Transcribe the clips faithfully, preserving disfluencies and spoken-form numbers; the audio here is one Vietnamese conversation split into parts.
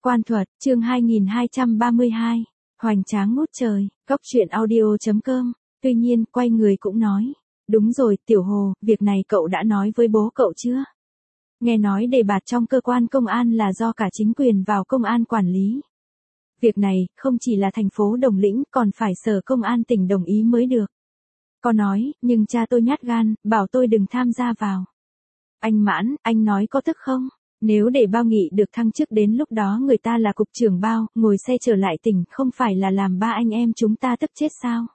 Quan thuật, chương hai nghìn hai trăm ba mươi hai. Hoành tráng ngút trời, Cóc truyện audio chấm com. Tuy nhiên, quay người cũng nói. Đúng rồi, Tiểu Hồ, việc này cậu đã nói với bố cậu chưa? Nghe nói đề bạt trong cơ quan công an là do cả chính quyền vào công an quản lý. Việc này, không chỉ là thành phố Đồng Lĩnh, còn phải sở công an tỉnh đồng ý mới được. Có nói, nhưng cha tôi nhát gan, bảo tôi đừng tham gia vào. Anh Mãn, anh nói có tức không? Nếu để Bao Nghị được thăng chức đến lúc đó người ta là cục trưởng Bao, ngồi xe trở lại tỉnh, không phải là làm ba anh em chúng ta tức chết sao?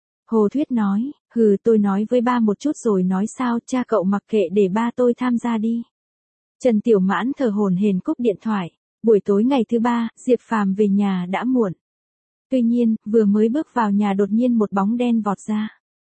Hồ Thuyết nói, hừ, tôi nói với ba một chút rồi nói sao, cha cậu mặc kệ để ba tôi tham gia đi. Trần Tiểu Mãn thở hổn hển cúp điện thoại. Buổi tối ngày thứ ba, Diệp Phàm về nhà đã muộn. Tuy nhiên, vừa mới bước vào nhà đột nhiên một bóng đen vọt ra.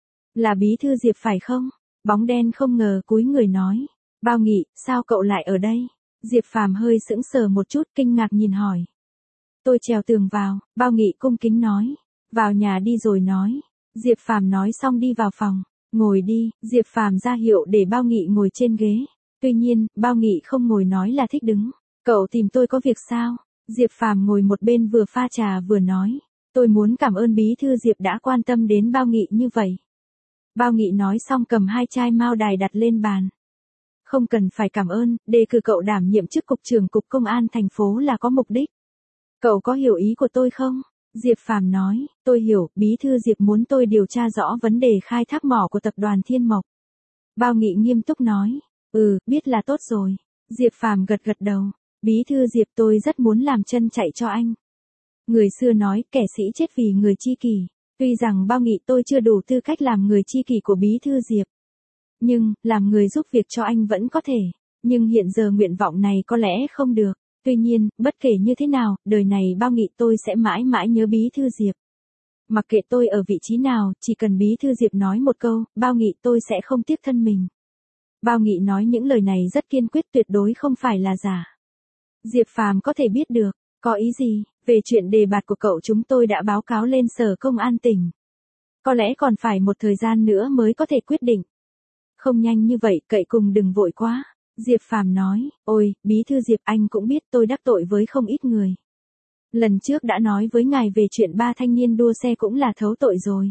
Là bí thư Diệp phải không? Bóng đen không ngờ cúi người nói. Bao Nghị, sao cậu lại ở đây? Diệp Phàm hơi sững sờ một chút, kinh ngạc nhìn hỏi. Tôi trèo tường vào, Bao Nghị cung kính nói. Vào nhà đi rồi nói. Diệp Phàm nói xong đi vào phòng. Ngồi đi, Diệp Phàm ra hiệu để Bao Nghị ngồi trên ghế. Tuy nhiên, Bao Nghị không ngồi nói là thích đứng. Cậu tìm tôi có việc sao? Diệp Phàm ngồi một bên vừa pha trà vừa nói. Tôi muốn cảm ơn bí thư Diệp đã quan tâm đến Bao Nghị như vậy. Bao Nghị nói xong cầm hai chai mao đài đặt lên bàn. Không cần phải cảm ơn, đề cử cậu đảm nhiệm chức cục trưởng cục công an thành phố là có mục đích. Cậu có hiểu ý của tôi không? Diệp Phàm nói, tôi hiểu, bí thư Diệp muốn tôi điều tra rõ vấn đề khai thác mỏ của tập đoàn Thiên Mộc. Bao Nghị nghiêm túc nói, ừ, biết là tốt rồi. Diệp Phàm gật gật đầu, bí thư Diệp tôi rất muốn làm chân chạy cho anh. Người xưa nói, kẻ sĩ chết vì người chi kỷ. Tuy rằng Bao Nghị tôi chưa đủ tư cách làm người chi kỷ của bí thư Diệp. Nhưng, làm người giúp việc cho anh vẫn có thể. Nhưng hiện giờ nguyện vọng này có lẽ không được. Tuy nhiên, bất kể như thế nào, đời này Bao Nghị tôi sẽ mãi mãi nhớ bí thư Diệp. Mặc kệ tôi ở vị trí nào, chỉ cần bí thư Diệp nói một câu, Bao Nghị tôi sẽ không tiếc thân mình. Bao Nghị nói những lời này rất kiên quyết, tuyệt đối không phải là giả. Diệp Phàm có thể biết được, có ý gì, về chuyện đề bạt của cậu chúng tôi đã báo cáo lên sở công an tỉnh. Có lẽ còn phải một thời gian nữa mới có thể quyết định. Không nhanh như vậy, cậy cùng đừng vội quá. Diệp Phàm nói, ôi, bí thư Diệp anh cũng biết tôi đắc tội với không ít người. Lần trước đã nói với ngài về chuyện ba thanh niên đua xe cũng là thấu tội rồi.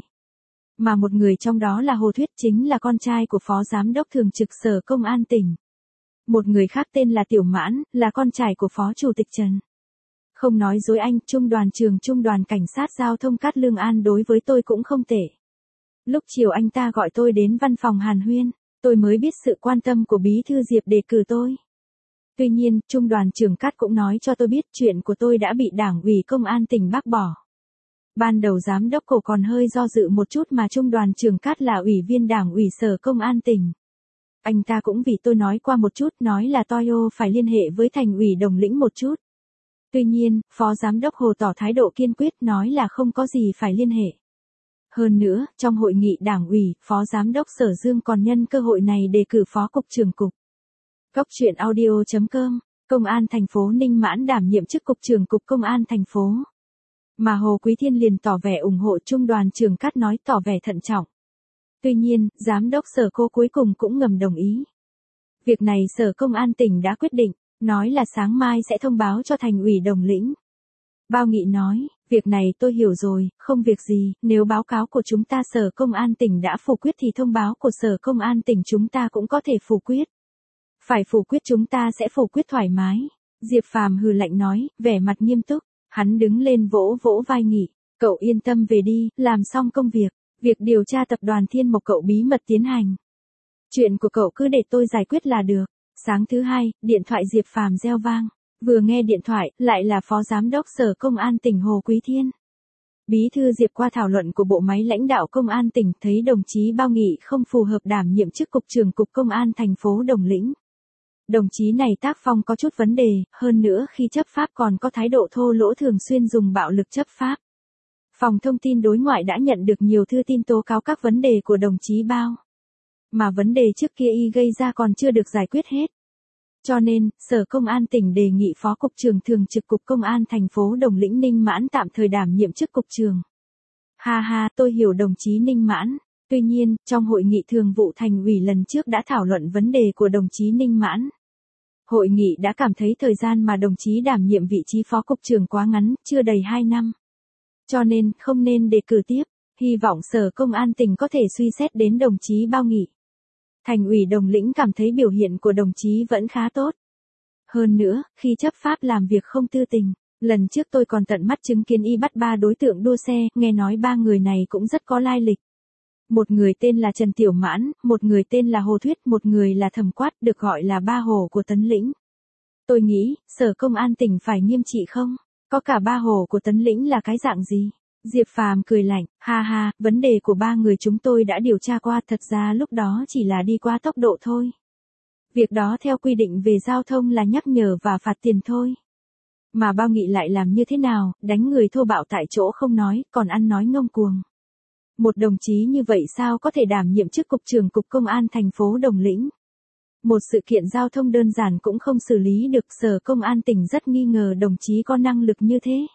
Mà một người trong đó là Hồ Thuyết, chính là con trai của phó giám đốc thường trực sở công an tỉnh. Một người khác tên là Tiểu Mãn, là con trai của phó chủ tịch Trần. Không nói dối anh, trung đoàn trường trung đoàn cảnh sát giao thông Cát Lương An đối với tôi cũng không tệ. Lúc chiều anh ta gọi tôi đến văn phòng hàn huyên, tôi mới biết sự quan tâm của bí thư Diệp đề cử tôi. Tuy nhiên, trung đoàn trưởng Cát cũng nói cho tôi biết chuyện của tôi đã bị đảng ủy công an tỉnh bác bỏ. Ban đầu giám đốc cổ còn hơi do dự một chút mà trung đoàn trưởng Cát là ủy viên đảng ủy sở công an tỉnh. Anh ta cũng vì tôi nói qua một chút, nói là Toyo phải liên hệ với thành ủy Đồng Lĩnh một chút. Tuy nhiên, phó giám đốc Hồ tỏ thái độ kiên quyết, nói là không có gì phải liên hệ. Hơn nữa, trong hội nghị đảng ủy, phó giám đốc Sở Dương còn nhân cơ hội này đề cử phó cục trưởng cục. Cóc truyện audio chấm com, Công an thành phố Ninh Mãn đảm nhiệm chức cục trưởng cục công an thành phố. Mà Hồ Quý Thiên liền tỏ vẻ ủng hộ, trung đoàn trưởng Cát nói tỏ vẻ thận trọng. Tuy nhiên, giám đốc sở cô cuối cùng cũng ngầm đồng ý. Việc này sở công an tỉnh đã quyết định, nói là sáng mai sẽ thông báo cho thành ủy Đồng Lĩnh. Bao Nghị nói, việc này tôi hiểu rồi, không việc gì, nếu báo cáo của chúng ta sở công an tỉnh đã phủ quyết thì thông báo của sở công an tỉnh chúng ta cũng có thể phủ quyết. Phải phủ quyết chúng ta sẽ phủ quyết thoải mái. Diệp Phàm hừ lạnh nói, vẻ mặt nghiêm túc, hắn đứng lên vỗ vỗ vai Nghị, cậu yên tâm về đi, làm xong công việc, việc điều tra tập đoàn Thiên Mộc cậu bí mật tiến hành. Chuyện của cậu cứ để tôi giải quyết là được. Sáng thứ hai, điện thoại Diệp Phàm reo vang. Vừa nghe điện thoại, lại là phó giám đốc sở công an tỉnh Hồ Quý Thiên. Bí thư Diệp qua thảo luận của bộ máy lãnh đạo công an tỉnh thấy đồng chí Bao Nghị không phù hợp đảm nhiệm chức cục trưởng cục công an thành phố Đồng Lĩnh. Đồng chí này tác phong có chút vấn đề, hơn nữa khi chấp pháp còn có thái độ thô lỗ, thường xuyên dùng bạo lực chấp pháp. Phòng thông tin đối ngoại đã nhận được nhiều thư tin tố cáo các vấn đề của đồng chí Bao. Mà vấn đề trước kia y gây ra còn chưa được giải quyết hết. Cho nên, Sở Công an tỉnh đề nghị Phó Cục trưởng Thường trực Cục Công an thành phố Đồng Lĩnh Ninh Mãn tạm thời đảm nhiệm chức Cục trưởng. Ha ha, tôi hiểu đồng chí Ninh Mãn. Tuy nhiên, trong hội nghị thường vụ thành ủy lần trước đã thảo luận vấn đề của đồng chí Ninh Mãn. Hội nghị đã cảm thấy thời gian mà đồng chí đảm nhiệm vị trí phó cục trưởng quá ngắn, chưa đầy hai năm. Cho nên, không nên đề cử tiếp, hy vọng Sở Công an tỉnh có thể suy xét đến đồng chí Bao Nghị. Thành ủy Đồng Lĩnh cảm thấy biểu hiện của đồng chí vẫn khá tốt. Hơn nữa, khi chấp pháp làm việc không tư tình, lần trước tôi còn tận mắt chứng kiến y bắt ba đối tượng đua xe, nghe nói ba người này cũng rất có lai lịch. Một người tên là Trần Tiểu Mãn, một người tên là Hồ Thuyết, một người là Thẩm Quát, được gọi là ba hồ của Tấn Lĩnh. Tôi nghĩ, Sở Công an tỉnh phải nghiêm trị không? Có cả ba hồ của Tấn Lĩnh là cái dạng gì? Diệp Phàm cười lạnh, ha ha, vấn đề của ba người chúng tôi đã điều tra qua, thật ra lúc đó chỉ là đi qua tốc độ thôi. Việc đó theo quy định về giao thông là nhắc nhở và phạt tiền thôi. Mà Bao Nghị lại làm như thế nào, đánh người thô bạo tại chỗ không nói, còn ăn nói ngông cuồng. Một đồng chí như vậy sao có thể đảm nhiệm chức cục trưởng cục công an thành phố Đồng Lĩnh? Một sự kiện giao thông đơn giản cũng không xử lý được, Sở Công an tỉnh rất nghi ngờ đồng chí có năng lực như thế.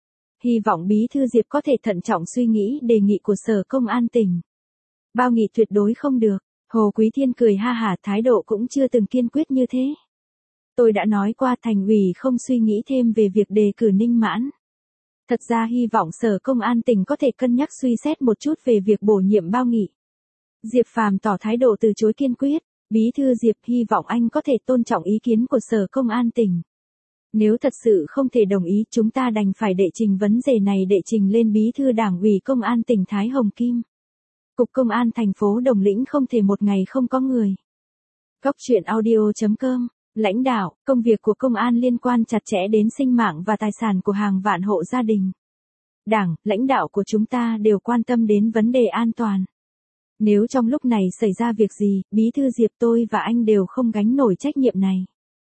Hy vọng Bí thư Diệp có thể thận trọng suy nghĩ đề nghị của Sở Công an tỉnh. Bao Nghị tuyệt đối không được. Hồ Quý Thiên cười ha hả, thái độ cũng chưa từng kiên quyết như thế. Tôi đã nói qua thành ủy không suy nghĩ thêm về việc đề cử Ninh Mãn. Thật ra hy vọng Sở Công an tỉnh có thể cân nhắc suy xét một chút về việc bổ nhiệm Bao Nghị. Diệp Phàm tỏ thái độ từ chối kiên quyết. Bí thư Diệp, hy vọng anh có thể tôn trọng ý kiến của Sở Công an tỉnh. Nếu thật sự không thể đồng ý, chúng ta đành phải đệ trình vấn đề này đệ trình lên Bí thư Đảng ủy Công an tỉnh Thái Hồng Kim. Cục Công an thành phố Đồng Lĩnh không thể một ngày không có người. Góc truyện audio chấm com. Lãnh đạo, công việc của công an liên quan chặt chẽ đến sinh mạng và tài sản của hàng vạn hộ gia đình. Đảng, lãnh đạo của chúng ta đều quan tâm đến vấn đề an toàn. Nếu trong lúc này xảy ra việc gì, Bí thư Diệp, tôi và anh đều không gánh nổi trách nhiệm này.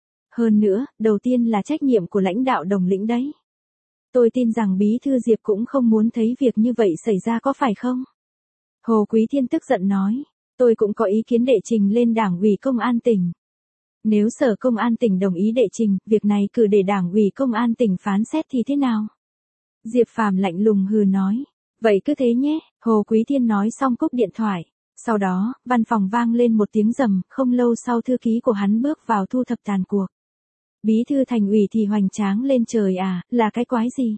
Hơn nữa, đầu tiên là trách nhiệm của lãnh đạo Đồng Lĩnh đấy. Tôi tin rằng Bí thư Diệp cũng không muốn thấy việc như vậy xảy ra, có phải không? Hồ Quý Thiên tức giận nói, tôi cũng có ý kiến đệ trình lên Đảng ủy Công an tỉnh. Nếu Sở Công an tỉnh đồng ý đệ trình, việc này cử để Đảng ủy Công an tỉnh phán xét thì thế nào? Diệp Phàm lạnh lùng hừ nói, vậy cứ thế nhé. Hồ Quý Thiên nói xong cúp điện thoại. Sau đó, văn phòng vang lên một tiếng rầm, không lâu sau thư ký của hắn bước vào thu thập tàn cuộc. Bí thư thành ủy thì hoành tráng lên trời à, là cái quái gì?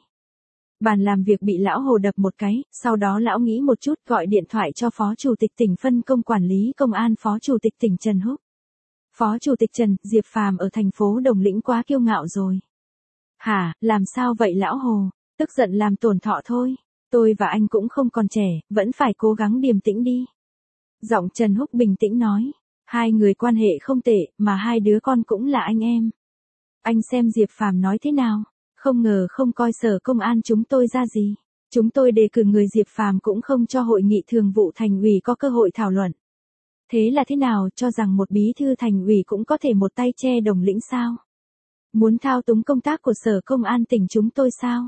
Bàn làm việc bị lão Hồ đập một cái, sau đó lão nghĩ một chút gọi điện thoại cho Phó Chủ tịch tỉnh phân công quản lý công an Phó Chủ tịch tỉnh Trần Húc. Phó Chủ tịch Trần, Diệp Phàm ở thành phố Đồng Lĩnh quá kiêu ngạo rồi. Hả, làm sao vậy lão Hồ? Tức giận làm tổn thọ thôi. Tôi và anh cũng không còn trẻ, vẫn phải cố gắng điềm tĩnh đi. Giọng Trần Húc bình tĩnh nói. Hai người quan hệ không tệ, mà hai đứa con cũng là anh em. Anh xem Diệp Phàm nói thế nào? Không ngờ không coi Sở Công an chúng tôi ra gì. Chúng tôi đề cử người Diệp Phàm cũng không cho hội nghị thường vụ thành ủy có cơ hội thảo luận. Thế là thế nào, cho rằng một bí thư thành ủy cũng có thể một tay che Đồng Lĩnh sao? Muốn thao túng công tác của Sở Công an tỉnh chúng tôi sao?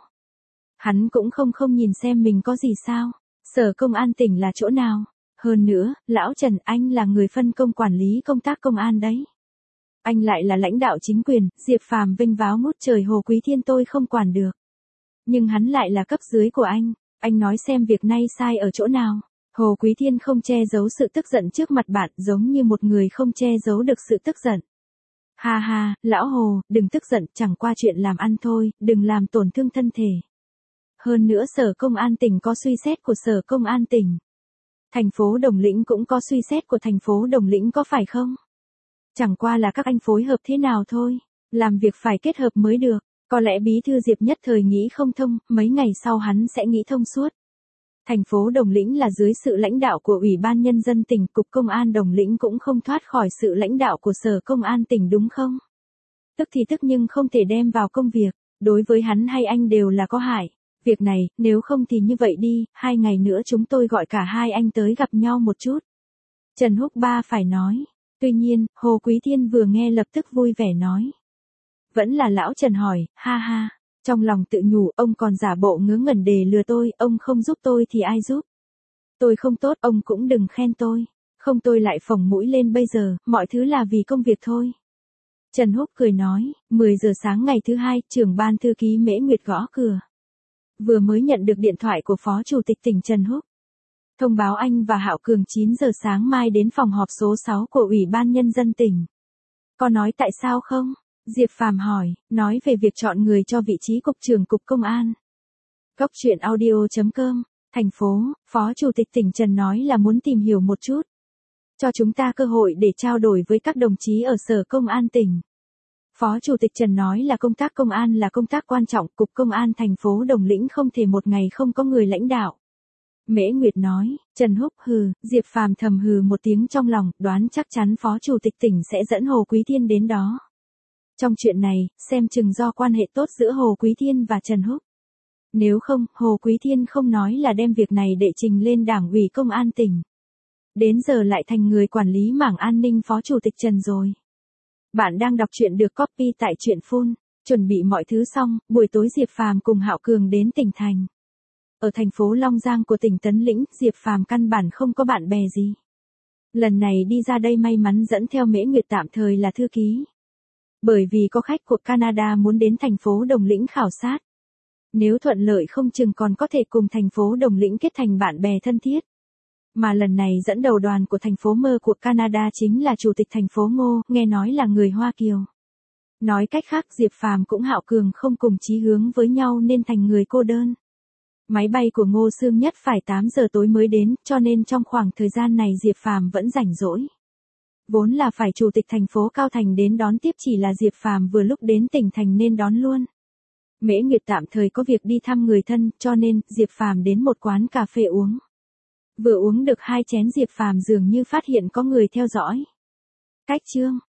Hắn cũng không không nhìn xem mình có gì sao? Sở Công an tỉnh là chỗ nào? Hơn nữa, lão Trần, anh là người phân công quản lý công tác công an đấy. Anh lại là lãnh đạo chính quyền, Diệp Phàm vênh váo ngút trời, Hồ Quý Thiên tôi không quản được. Nhưng hắn lại là cấp dưới của anh, anh nói xem việc này sai ở chỗ nào? Hồ Quý Thiên không che giấu sự tức giận trước mặt bạn, giống như một người không che giấu được sự tức giận. Ha ha, lão Hồ, đừng tức giận, chẳng qua chuyện làm ăn thôi, đừng làm tổn thương thân thể. Hơn nữa Sở Công an tỉnh có suy xét của Sở Công an tỉnh. Thành phố Đồng Lĩnh cũng có suy xét của thành phố Đồng Lĩnh, có phải không? Chẳng qua là các anh phối hợp thế nào thôi, làm việc phải kết hợp mới được. Có lẽ Bí thư Diệp nhất thời nghĩ không thông, mấy ngày sau hắn sẽ nghĩ thông suốt. Thành phố Đồng Lĩnh là dưới sự lãnh đạo của Ủy ban Nhân dân tỉnh, Cục Công an Đồng Lĩnh cũng không thoát khỏi sự lãnh đạo của Sở Công an tỉnh, đúng không? Tức thì tức nhưng không thể đem vào công việc, đối với hắn hay anh đều là có hại. Việc này, nếu không thì như vậy đi, hai ngày nữa chúng tôi gọi cả hai anh tới gặp nhau một chút. Trần Húc Ba phải nói. Tuy nhiên, Hồ Quý Thiên vừa nghe lập tức vui vẻ nói. Vẫn là lão Trần hỏi, ha ha. Trong lòng tự nhủ, ông còn giả bộ ngớ ngẩn để lừa tôi, ông không giúp tôi thì ai giúp? Tôi không tốt, ông cũng đừng khen tôi. Không tôi lại phồng mũi lên bây giờ, mọi thứ là vì công việc thôi. Trần Húc cười nói, mười giờ sáng ngày thứ hai, trưởng ban thư ký Mễ Nguyệt gõ cửa. Vừa mới nhận được điện thoại của Phó Chủ tịch tỉnh Trần Húc. Thông báo anh và Hạo Cường chín giờ sáng mai đến phòng họp số sáu của Ủy ban Nhân dân tỉnh. Có nói tại sao không? Diệp Phàm hỏi, nói về việc chọn người cho vị trí cục trưởng cục công an. Góc truyện audio chấm com, thành phố, Phó Chủ tịch tỉnh Trần nói là muốn tìm hiểu một chút. Cho chúng ta cơ hội để trao đổi với các đồng chí ở Sở Công an tỉnh. Phó Chủ tịch Trần nói là công tác công an là công tác quan trọng, cục công an thành phố Đồng Lĩnh không thể một ngày không có người lãnh đạo. Mễ Nguyệt nói, Trần Húc hừ, Diệp Phàm thầm hừ một tiếng trong lòng, đoán chắc chắn Phó Chủ tịch tỉnh sẽ dẫn Hồ Quý Thiên đến đó. Trong chuyện này, xem chừng do quan hệ tốt giữa Hồ Quý Thiên và Trần Húc. Nếu không, Hồ Quý Thiên không nói là đem việc này đệ trình lên Đảng ủy Công an tỉnh. Đến giờ lại thành người quản lý mảng an ninh Phó Chủ tịch Trần rồi. Bạn đang đọc truyện được copy tại truyện phun, chuẩn bị mọi thứ xong, buổi tối Diệp Phàm cùng Hạo Cường đến tỉnh thành. Ở thành phố Long Giang của tỉnh Tấn Lĩnh, Diệp Phàm căn bản không có bạn bè gì. Lần này đi ra đây may mắn dẫn theo Mễ Nguyệt tạm thời là thư ký. Bởi vì có khách của Canada muốn đến thành phố Đồng Lĩnh khảo sát. Nếu thuận lợi không chừng còn có thể cùng thành phố Đồng Lĩnh kết thành bạn bè thân thiết. Mà lần này dẫn đầu đoàn của thành phố mơ của Canada chính là Chủ tịch thành phố Ngô, nghe nói là người Hoa Kiều. Nói cách khác Diệp Phàm cũng Hạo Cường không cùng chí hướng với nhau nên thành người cô đơn. Máy bay của Ngô Sương Nhất phải tám giờ tối mới đến, cho nên trong khoảng thời gian này Diệp Phàm vẫn rảnh rỗi. Vốn là phải Chủ tịch thành phố Cao Thành đến đón tiếp, chỉ là Diệp Phàm vừa lúc đến tỉnh thành nên đón luôn. Mễ Nguyệt tạm thời có việc đi thăm người thân, cho nên Diệp Phàm đến một quán cà phê uống. Vừa uống được hai chén Diệp Phàm dường như phát hiện có người theo dõi. Cách chương